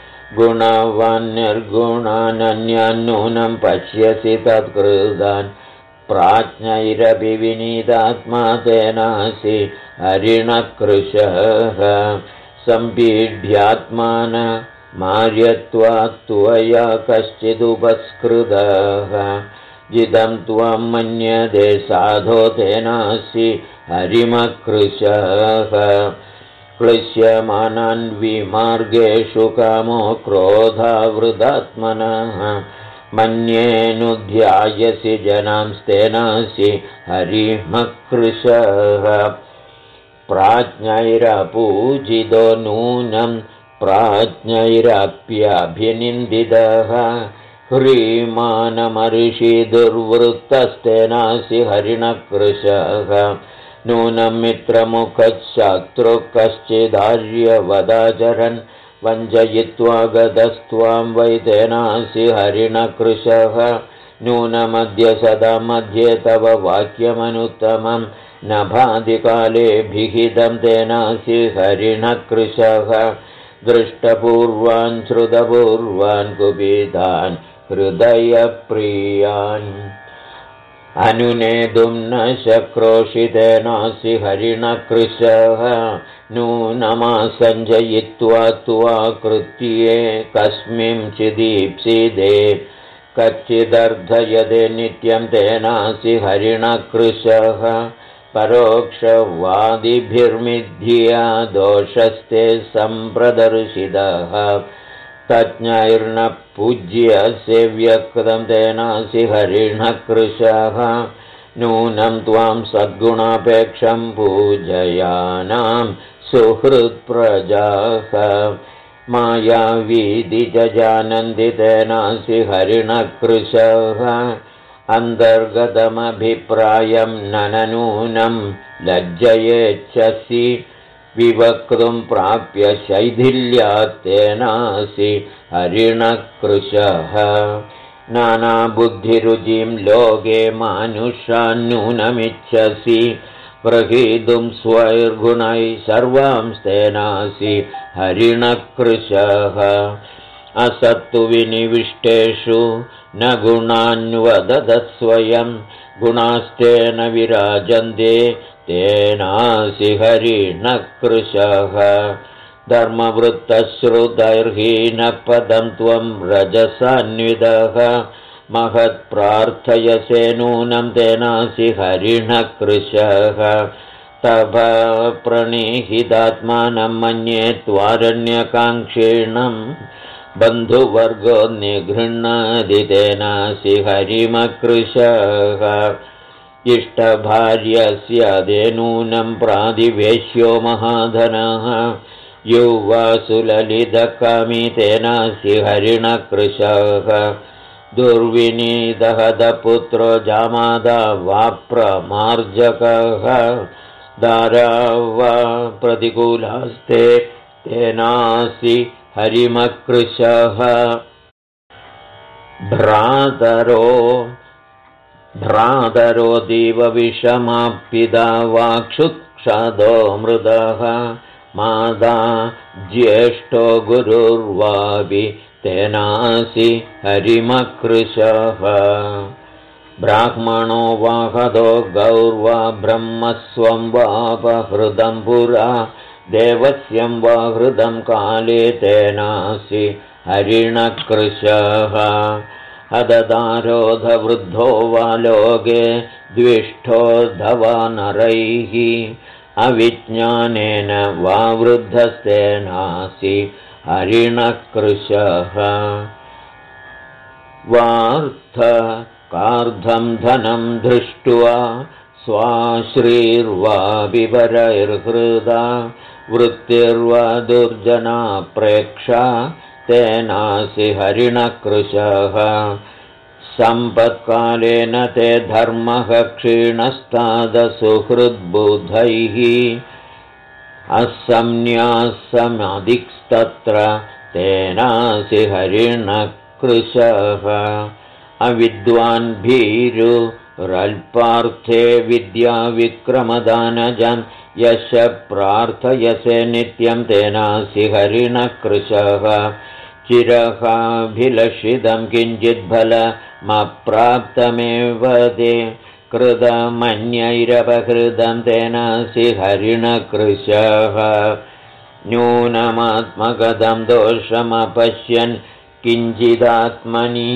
गुणवान्निर्गुणानन्यान्नूनं पश्यसि तत्कृतान् प्राज्ञैरपि विनीतात्मा तेनासि हरिणकृशः सम्पीढ्यात्मान मार्यत्वात् त्वया कश्चिदुपस्कृतः जिदं त्वां मन्यते साधो तेनासि हरिमकृशः क्लिश्यमानान् विमार्गेषु कामो क्रोधावृदात्मनः मन्येनुध्यायसि जनांस्तेनासि हरिमकृशः प्राज्ञैरपूजितो नूनं प्राज्ञैरप्यभिनिन्दितः ह्रीमानमर्षि दुर्वृत्तस्तेनासि हरिणकृशः नूनं मित्रमुखशत्रुः कश्चिदार्यवदाचरन् वञ्चयित्वा गतस्त्वां वै तेनासि हरिणकृशः नूनमद्य सदा मध्ये तव वाक्यमनुत्तमं नभादिकाले विहितं तेनासि हरिणकृशः दृष्टपूर्वान् श्रुतपूर्वान् कुपितान् हृदयप्रियान् अनुनेतुं न शक्रोषि तेनासि हरिणकृशः नूनमासञ्जयित्वा त्वा कृत्ये कस्मिंचिदीप्सिते कच्चिदर्थयते नित्यं तेनासि हरिणकृशः परोक्षवादिभिर्मिथ्या दोषस्ते सम्प्रदर्शितः तज्ञैर्न पूज्यस्य व्यक्तं तेनासि हरिणकृशः नूनं त्वां सद्गुणापेक्षं पूजयानां सुहृत्प्रजाः मायावीति च जानन्ति तेनासि हरिणकृशः अन्तर्गतमभिप्रायं नूनं लज्जयेच्छसि विवक्तुं प्राप्य शैथिल्यात् तेनासि हरिणकृशः नानाबुद्धिरुचिं लोके मानुषान्नूनमिच्छसि प्रहीतुं स्वैर्गुणैः सर्वांस्तेनासि हरिणकृशः असत्तु विनिविष्टेषु न गुणान्वदत स्वयं गुणास्तेन विराजन्ते तेनासि हरिणकृशः धर्मवृत्तश्रुतैर्हीनपदं त्वं रजसान्वितः महत्प्रार्थयसे नूनं तेनासि हरिणकृशः तव प्रणिहितात्मानं मन्ये त्वारण्यकाङ्क्षीणं बन्धुवर्गो निगृह्णाति तेनासि हरिमकृशः इष्टभार्यस्य ते नूनं प्रादिवेश्यो महाधनः युवासुललितकामी तेनासि हरिणकृशः दुर्विनीतहतपुत्रो जामादा वाप्रमार्जकः दारा वा प्रतिकूलास्ते तेनासि हरिमकृशः भ्रातरो दीवविषमापिता वाक्षुक्षदो मृदः माता ज्येष्ठो गुरुर्वापि तेनासि हरिमकृशः ब्राह्मणो वाहदो गौर्वा ब्रह्मस्वं वापहृदं पुरा देवस्यं वा हृदं काले तेनासि हरिणकृशः हददारोधवृद्धो वा लोके द्विष्ठोद्धवा नरैः अविज्ञानेन वा वृद्धस्तेनासि हरिणकृशः वार्थकार्धं धनं दृष्ट्वा स्वाश्रीर्वा विवरैर्हृदा वृत्तिर्वा दुर्जना प्रेक्षा तेनासि हरिणकृशः सम्पत्कालेन ते धर्मः क्षीणस्तादसुहृद्बुधैः असंन्यासमधिकस्तत्र तेनासि हरिणकृशः कृशः अविद्वान् भीरुरल्पार्थे विद्याविक्रमदानजन् यश प्रार्थयसे नित्यं तेनासि हरिणः कृशः चिरहाभिलषितं किञ्चिद्फलमप्राप्तमेव ते कृतमन्यैरपहृतं तेनासि हरिणः कृशः न्यूनमात्मगतं दोषमपश्यन् किञ्चिदात्मनि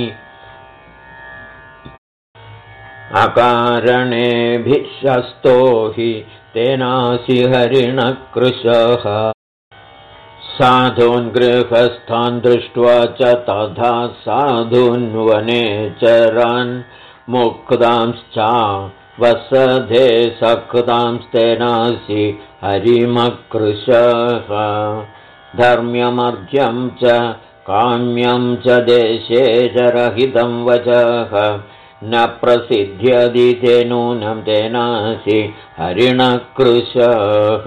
अकारणेभिशस्तो हि तेनासि हरिणः कृशः साधून् गृहस्थान् दृष्ट्वा च तथा साधून् वनेचरान् मुक्तांश्च वसधे सकृतांस्तेनासि हरिणः कृशः धर्म्यमर्घ्यं च काम्यं च देशे च रहितं वचः न प्रसिद्ध्यति ते नूनं तेनासि हरिणः कृशः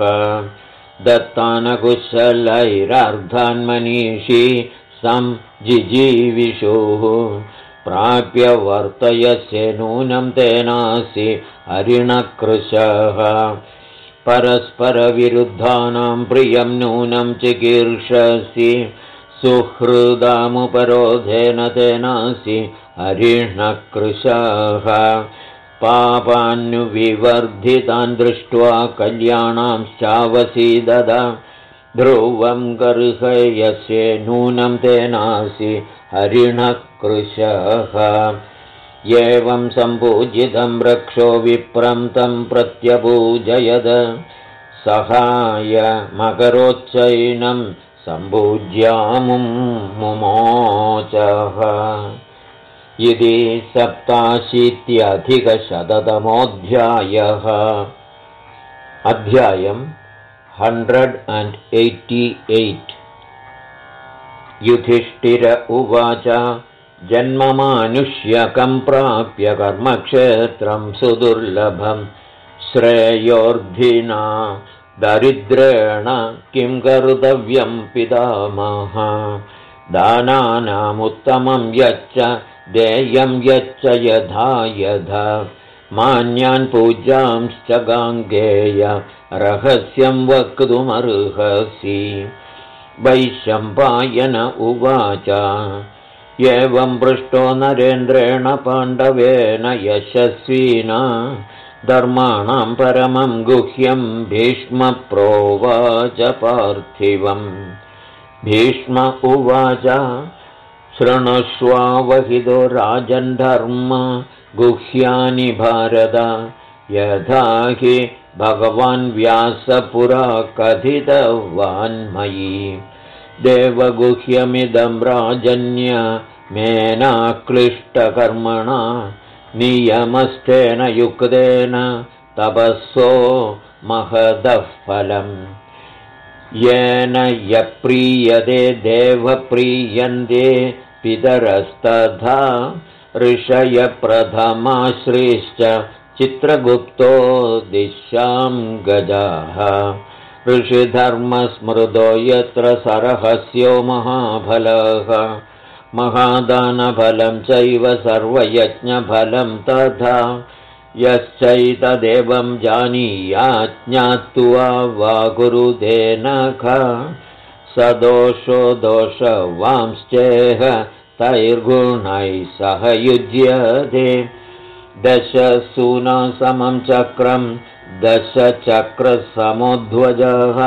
दत्तानकुशलैरर्धान् मनीषी संजिजीविषुः प्राप्य वर्तयसे नूनं तेनासि हरिणः कृशः परस्परविरुद्धानां प्रियं नूनं चिकीर्षसि सुहृदामुपरोधेन तेनासि हरिणः कृशः पापान्विवर्धितान् दृष्ट्वा कल्याणांश्चावसीदद ध्रुवं गर्हयसे नूनं तेनासि हरिणः कृशः एवं सम्पूजितं रक्षो विप्रं तं प्रत्यपूजयद सहायमकरोच्चैनं सम्पूज्यामुं मुमोचः इति 87 अध्यायम् 188 युधिष्ठिर उवाच जन्ममानुष्यकं प्राप्य कर्मक्षेत्रं सुदुर्लभं श्रेयोर्धिना दरिद्रेण किं कर्तव्यं पितामह दानानामुत्तमं यच्च देयं यच्च यथा यथा मान्यान् पूजांश्च गाङ्गेय रहस्यं वक्तुमर्हसि वैशम्पायन उवाच एवं पृष्टो नरेन्द्रेण पाण्डवेन यशस्विना धर्माणां परमं गुह्यं भीष्म प्रोवाच पार्थिवम् भीष्म उवाच शृणुष्वावहितो राजन् धर्म गुह्यानि भारत यथा हि भगवान् व्यासपुरा कथितवान्मयि देवगुह्यमिदं राजन्यमेनाक्लिष्टकर्मणा नियमस्थेन युक्तेन तपस्सो महदः फलम् येन यप्रीयते देवप्रीयन्ते पितरस्तथा ऋषयप्रथमाश्रीश्च चित्रगुप्तो दिशां गजाः ऋषिधर्मस्मृतो यत्र सरहस्यो महाफलः महादानफलं चैव सर्वयज्ञफलं तथा यश्चैतदेवं जानीयात् ज्ञात्वा वा कुरुते नख स दोषो दोषवांश्चेह तैर्गुणैः सह युज्यते दशसूना समं चक्रं दशचक्रसमोध्वजः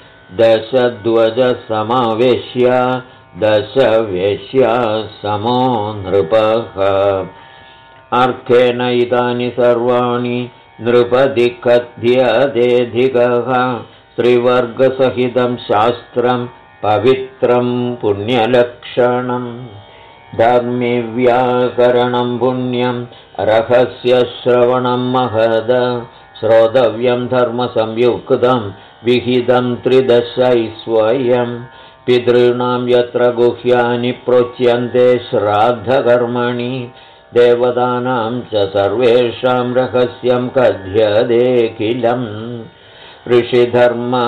दशध्वजसमावेश्य दशवेश्या समो नृपः अर्थेन इदानि सर्वाणि नृपदि कथ्यतेऽधिकः त्रिवर्गसहितं शास्त्रं पवित्रं पुण्यलक्षणम् धर्मिव्याकरणं पुण्यं रहस्यश्रवणं महद श्रोतव्यं धर्मसंयुक्तं विहितं 13 स्वयं पितॄणां यत्र गुह्यानि प्रोच्यन्ते श्राद्धकर्मणि देवतानां च सर्वेषां रहस्यं कथ्यतेऽखिलम्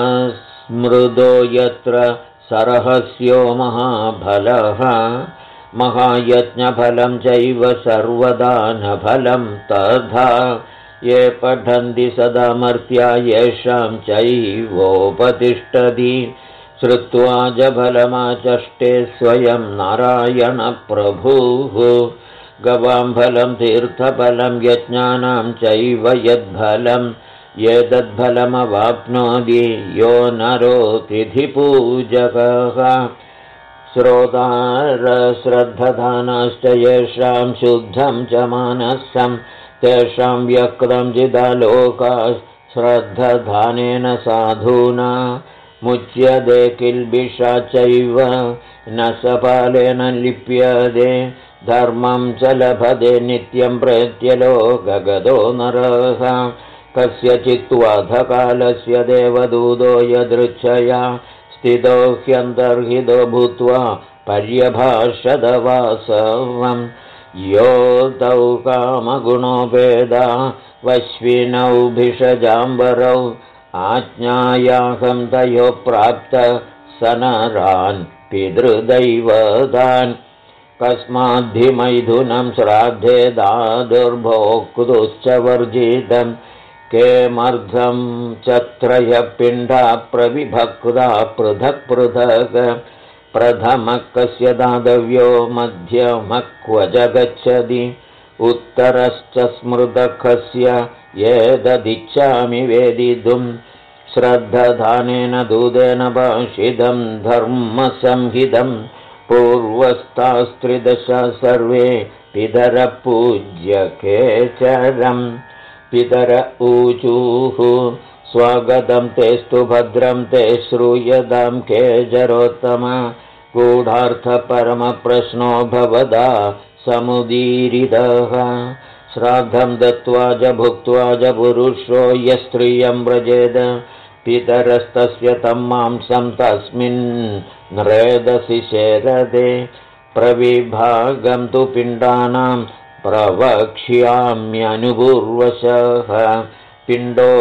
ऋषिधर्मस्मृतो यत्र सरहस्यो महाफलः महायज्ञफलं चैव सर्वदानफलं तथा ये पठन्ति सदा मर्त्या येषां चैवोपतिष्ठति श्रुत्वा जफलमाचष्टे स्वयं नारायणप्रभुः गवां फलं तीर्थफलं यज्ञानां चैव यद्फलं एतद्फलमवाप्नोति यो नरोतिथिपूजकः श्रोतारश्रद्धधानाश्च येषां शुद्धं च मानसं तेषां व्यक्तं चिदालोका श्रद्धधानेन साधूना मुच्यते किल्बिषा चैव न सपालेन लिप्यते धर्मं च लभते नित्यं प्रेत्यलोकगतो नरः कस्यचित्त्वाधकालस्य देवदूतो यदृच्छया स्थितो ह्यन्तर्हितो भूत्वा पर्यभाषदवासवम् यो तौ कामगुणोपेदा वश्विनौ भिषजाम्बरौ आज्ञायाहं तयो प्राप्त स नरान् पितृदैवतान् कस्माद्धिमैथुनं श्राद्धे दादुर्भोक्तुश्च वर्जितं केमर्थं च त्रयपिण्डा प्रविभक्ता पृथक् पृथक् प्रथमः कस्य दातव्यो मध्यमः क्व च गच्छति उत्तरश्च स्मृतकस्य एतदिच्छामि वेदितुं श्रद्धधानेन दूतेन भाषितं धर्मसंहितं पूर्वस्तास्त्रिदश सर्वे पितरः पूज्यकेचरम् पितर ऊचुः स्वागतं तेस्तु भद्रं ते श्रूयतां केचरोत्तम गूढार्थपरमप्रश्नो भवदा समुदीरितः श्राद्धं दत्त्वा च भुक्त्वा च पुरुषो यस्त्रियं व्रजेद पितरस्तस्य तं मांसं तस्मिन् नृदसि शेरदे प्रविभागं तु पिण्डानां प्रवक्ष्याम्यनुपूर्वशः पिण्डो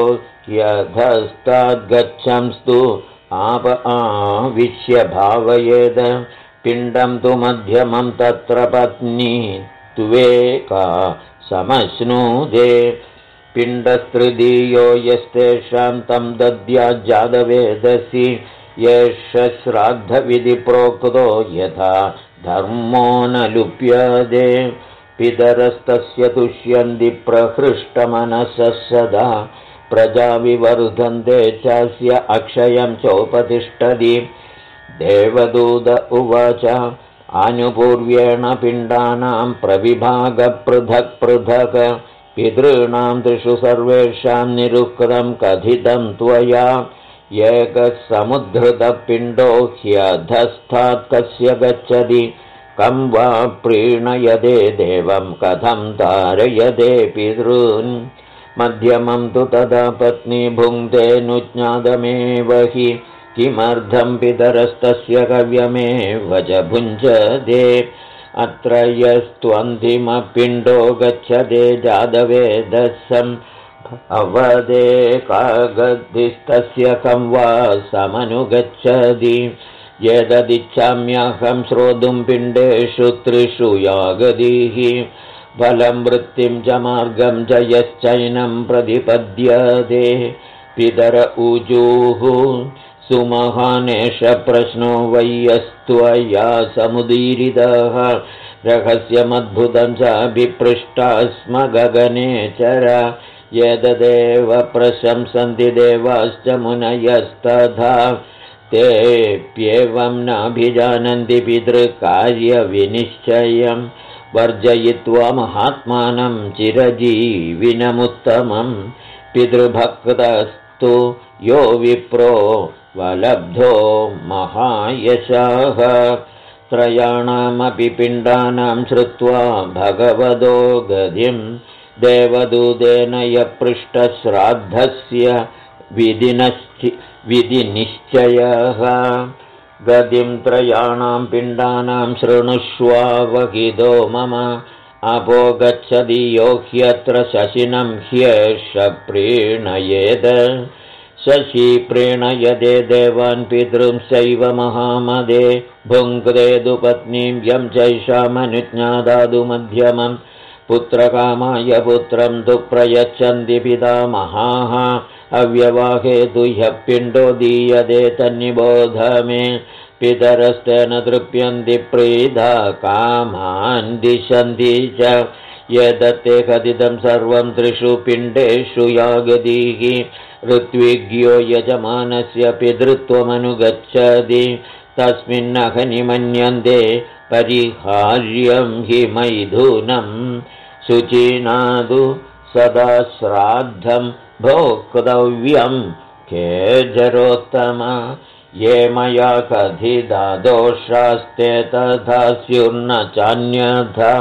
यधस्ताद्गच्छंस्तु आप आविश्य भावयेद पिण्डं तु मध्यमं तत्र पत्नी त्वेका समश्नुदे पिण्डस्तृतीयो यस्तेषां तं दद्याज्जातवेदसि येष श्राद्धविधिप्रोक्तो यथा धर्मो न लुप्यते पितरस्तस्य तुष्यन्ति प्रहृष्टमनसः सदा प्रजाविवर्धन्ते चास्य अक्षयं चोपतिष्ठति देवदूत उवाच आनुपूर्व्येण पिण्डानां प्रविभागपृथक् पृथक् पितॄणां त्रिषु सर्वेषां निरुक्तं कथितं त्वया एकः समुद्धृतपिण्डो ह्यधस्तात् कस्य गच्छति कं वा प्रीणयदे देवं कथं तारयदे पितॄन् मध्यमं तु तदा पत्नी भुङ्क्तेऽनुज्ञातमेव हि किमर्थं पितरस्तस्य कव्यमेव च भुञ्जते अत्र यस्त्वन्तिमपिण्डो गच्छते जातवेदसं भवदे कागद्धिस्तस्य कं वा समनुगच्छति यददिच्छाम्यहं श्रोतुं पिण्डेषु त्रिषु यागदीः फलं वृत्तिं च मार्गं च यश्चैनं प्रतिपद्यते पितर ऊचुः सुमहानेश प्रश्नो वै यस्त्वया समुदीरितः रहस्यमद्भुतं चाभिपृष्टा स्म गगनेचर यदेव प्रशंसन्ति देवाश्च मुनयस्तथा तेऽप्येवं नाभिजानन्ति पितृकार्यविनिश्चयं वर्जयित्वा महात्मानं चिरजीविनमुत्तमं पितृभक्तस्तु यो विप्रो वलब्धो महायशः त्रयाणामपि पिण्डानां श्रुत्वा भगवतो गतिं देवदूतेन यपृष्टश्राद्धस्य विधिनिश्चयः गतिं त्रयाणां पिण्डानां शृणुष्वावहितो मम अपो गच्छति यो ह्यत्र शशिनं ह्येष प्रीणयेद शशीप्रेणयदे देवान् पितृंश्चैव महामदे भुङ्क्ते दुपत्नीं यं चैषामनुज्ञादादु मध्यमम् पुत्रकामाय पुत्रं तु प्रयच्छन्ति पितामहाः अव्यवाहे तु ह्यः पिण्डो दीयते तन्निबोध मे पितरस्तेन तृप्यन्ति प्रीता कामान् दिशन्ति च यदत्ते कथितं सर्वं त्रिषु पिण्डेषु यागदीः ऋत्विज्ञो यजमानस्य पितृत्वमनुगच्छति तस्मिन्नहनि मन्यन्ते परिहार्यं हि मैथुनम् शुचीनादु सदा श्राद्धं भोक्तव्यं खेजरोत्तम ये मया कथिता दोषास्ते तथा स्युर्न चान्यथा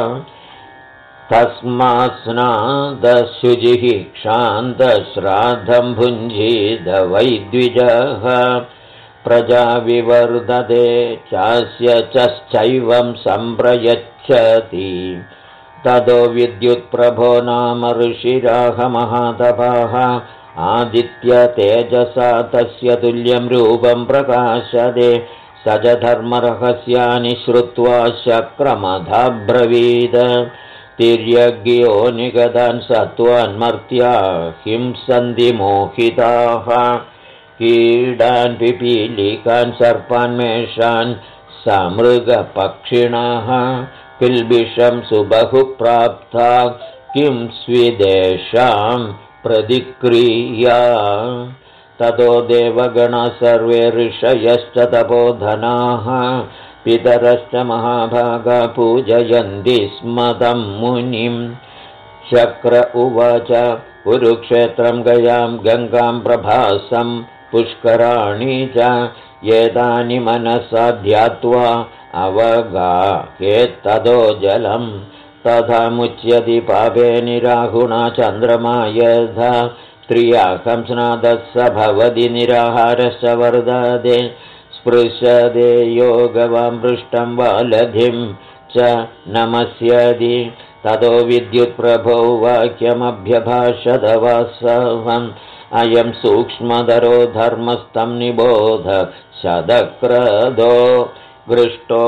तस्मास्नादशुचिः क्षान्तश्राद्धं भुञ्जीद वैद्विजः प्रजा विवर्धते चास्य चैवं सम्प्रयच्छति ततो विद्युत्प्रभो नाम ऋषिराहमहातपाः आदित्यतेजसा तस्य तुल्यं रूपं प्रकाशते स च धर्मरहस्यानि श्रुत्वा शक्रमधाब्रवीद तिर्यज्ञो निगतान् सत्त्वान्मर्त्या हिंसन्ति मोहिताः कीडान् पिपीलिकान् सर्पान् मेषान् समृगपक्षिणः किल्बिषं सुबहु प्राप्ता किं स्विदेशां प्रतिक्रिया ततो देवगणा सर्वे ऋषयश्च तपोधनाः पितरश्च महाभागा पूजयन्ति स्म तं मुनिं शक्र उवाच कुरुक्षेत्रं गयां गङ्गां प्रभासं पुष्कराणि च एतानि मनसा ध्यात्वा अवगाहेत्ततो जलं तथा मुच्यति पापे निराहुणा चन्द्रमा यथा स्त्रियाकं स्नातः स भवति निराहारश्च वर्धते स्पृशते योगवां पृष्ठं वालधिं च नमस्यति ततो विद्युत्प्रभो वाक्यमभ्यभाषत वासवम् अयं सूक्ष्मधरो धर्मस्तं निबोध शतक्रदो गृष्टो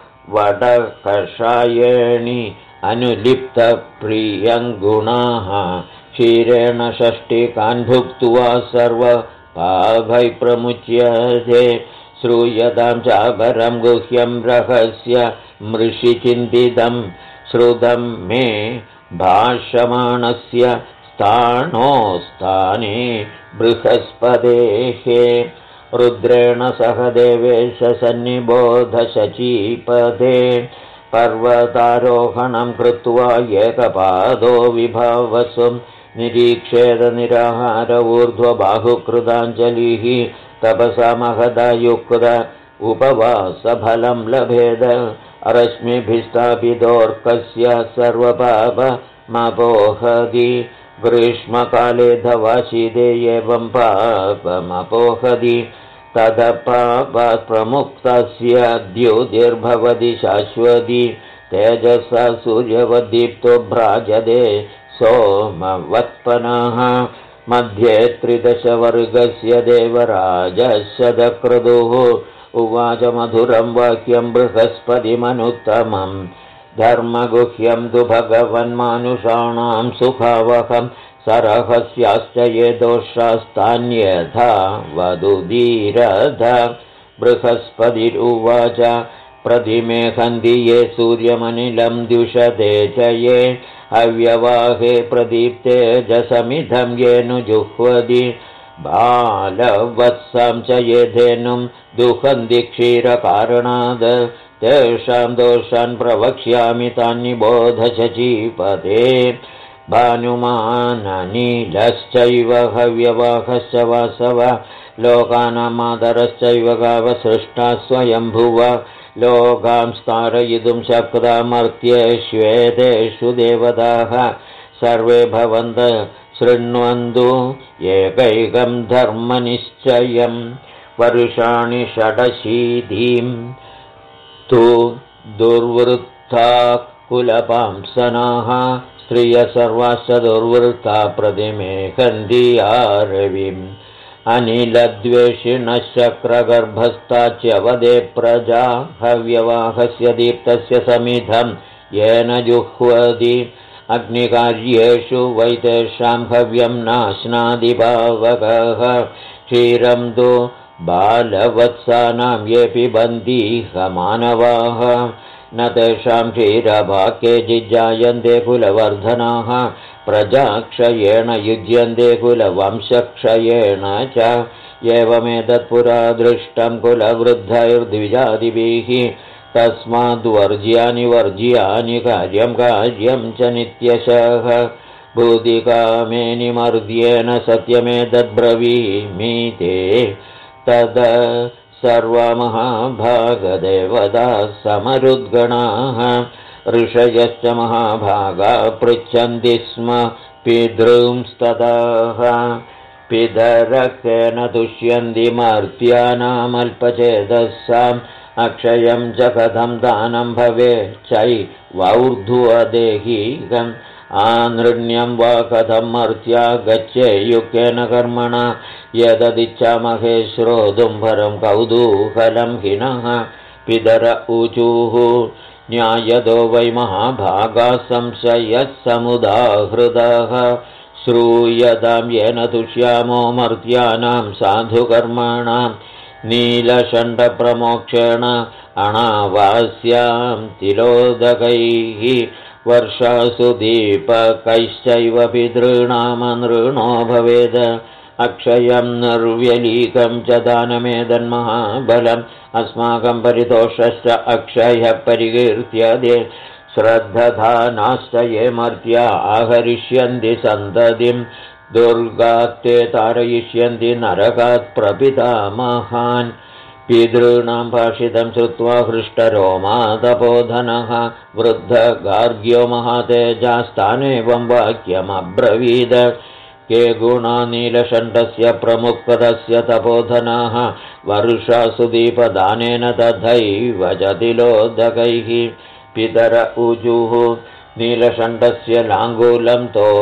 वटकषायेणि अनुलिप्तप्रियङ्गुणाः क्षीरेण षष्टिकान् भुक्त्वा सर्वपापैः प्रमुच्यते श्रूयतां चापरं गुह्यं रहस्य मृषिचिन्तितं श्रुतं मे भाषमाणस्य स्थाने बृहस्पतेः रुद्रेण सह देवेश सन्निबोध शचीपदे पर्वतारोहणं कृत्वा एकपादो विभावसु निरीक्षेद निराहार ऊर्ध्वबाहुकृताञ्जलिः तपसा महदा युक्त उपवासफलं लभेद रश्मिभिस्तापितोऽर्कस्य सर्वपापमपोहति ग्रीष्मकाले धवाशीदे एवं पापमपोहति ततः पापात् प्रमुक्तस्य द्युतिर्भवति शाश्वती तेजसा सूर्यवद्दीप्तो भ्राजते सोमवत्पनः मध्ये त्रिदशवर्गस्य देवराजशतक्रतुः उवाच मधुरं वाक्यं बृहस्पतिमनुत्तमं धर्मगुह्यं तु भगवन्मानुषाणां सुखावहं सरहस्याश्च ये दोषास्तान्यथा वदुदीरथ बृहस्पतिरुवाच प्रतिमे हन्ति ये सूर्यमनिलं द्युषते च ये अव्यवाहे प्रदीप्ते जसमिधं येनुजुह्वति बालवत्सां च ये धेनुं दुहन्ति क्षीरकारणाद् तेषां दोषान् प्रवक्ष्यामि तान्निबोध शचीपते भानुमाननीलश्चैव हव्यवाहश्च वासव लोकानामादरश्चैव गावसृष्टा स्वयंभुव लोकां स्तारयितुं शक्ता मर्त्येष्वेतेषु देवताः सर्वे भवन्त शृण्वन्तु एकैकं धर्मनिश्चयं वर्षाणि षडशीतिं तु दुर्वृत्ता कुलपांसनाः स्त्रियः सर्वाश्च दुर्वृत्ता प्रतिमे हन्ति आरविम् अनिलद्वेषिणः शक्रगर्भस्ताच्यवदे प्रजा हव्यवाहस्य दीप्तस्य समिधं येन जुह्वति अग्निकार्येषु वैतेषां हव्यं नाश्नादिपावकः क्षीरं तु बालवत्सानां ये पिबन्तीह मानवाः न तेषां क्षीरभाक्ये जिज्जायन्ते कुलवर्धनाः प्रजाक्षयेण युज्यन्ते कुलवंशक्षयेण च एवमेतत्पुरा दृष्टं कुलवृद्धैर्द्विजादिभिः तस्माद्वर्ज्यानि वर्ज्यानि कार्यं च नित्यशः भूतिकामेनि मर्द्येन सत्यमेतद्ब्रवीमि ते तद सर्वमहाभागदेवता समरुद्गणाः ऋषयश्च महाभागा पृच्छन्ति स्म पितॄंस्ततः पितरकेन तुष्यन्ति मर्त्यानामल्पचेतसाम् अक्षयं च कथं दानं भवेच्चैवौर्ध्वदेहिकम् आनृण्यं वा कथं मर्त्या गच्छेयुक्तेन कर्मणा यददिच्छामहे श्रोतुं परं कौतूहलं हिनः पितर ऊचुः न्यायदो वै महाभागा संशयः समुदाहृतः श्रूयतां येन तुष्यामो मर्त्यानां साधुकर्मणां नीलषण्डप्रमोक्षेण अणावास्यां तिलोदकैः वर्षासु दीपकैश्चैव पितॄणामनृणो भवेद अक्षयं निर्व्यलीकं च दानमेदन्महाबलम् अस्माकं परितोषश्च अक्षयः परिकीर्त्यते श्रद्धधानाश्च ये मर्त्या आहरिष्यन्ति सन्ततिं दुर्गात्ते तारयिष्यन्ति नरकात् प्रपितामहान् पितॄणां भाषितं श्रुत्वा हृष्टरोमा तपोधनः वृद्धगार्ग्यो महातेजास्तानेवं वाक्यमब्रवीद के गुणा नीलषण्डस्य प्रमुक्तस्य तपोधनाः वर्षासु दीपदानेन तथैव जतिलोदकैः पितर ऊजुः नीलषण्डस्य लाङ्गूलं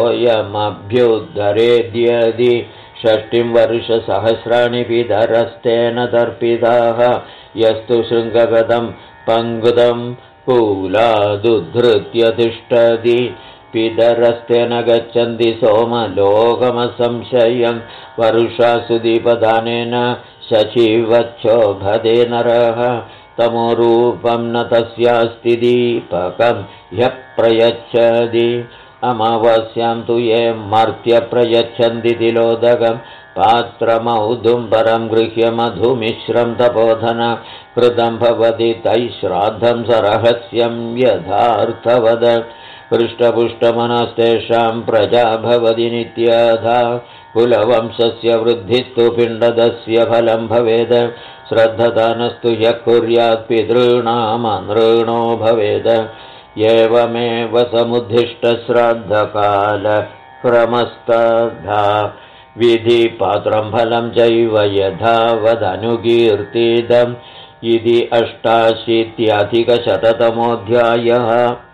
तोयमभ्युद्धरेद्यदि 6 वर्षसहस्राणि पितरस्तेन तर्पिताः यस्तु शृङ्गगतं पङ्गुदं कूलादुद्धृत्य तिष्ठति पितरस्तेन गच्छन्ति सोमलोकमसंशयं वर्षासु दीपदानेन शशिवच्छोभते नरः तमोरूपं न तस्यास्ति दीपकं ह्यः प्रयच्छति अमावास्यां तु ये मर्त्य प्रयच्छन्ति तिलोदकं पात्रमौदुम्बरं गृह्य मधुमिश्रं तपोधन कृतं भवति तैः श्राद्धं सरहस्यं यथार्थवद हृष्टपुष्टमनस्तेषां प्रजा भवति नित्यधा कुलवंशस्य वृद्धिस्तु पिण्डदस्य फलं भवेद श्रद्धदानस्तु यः कुर्यात् पितॄणामनृणो भवेद एवमेव समुद्दिष्टश्राद्धकालक्रमस्तथा विधिपात्रं फलं चैव यथा वदनुकीर्तितम् इति 88-शततमोऽध्यायः।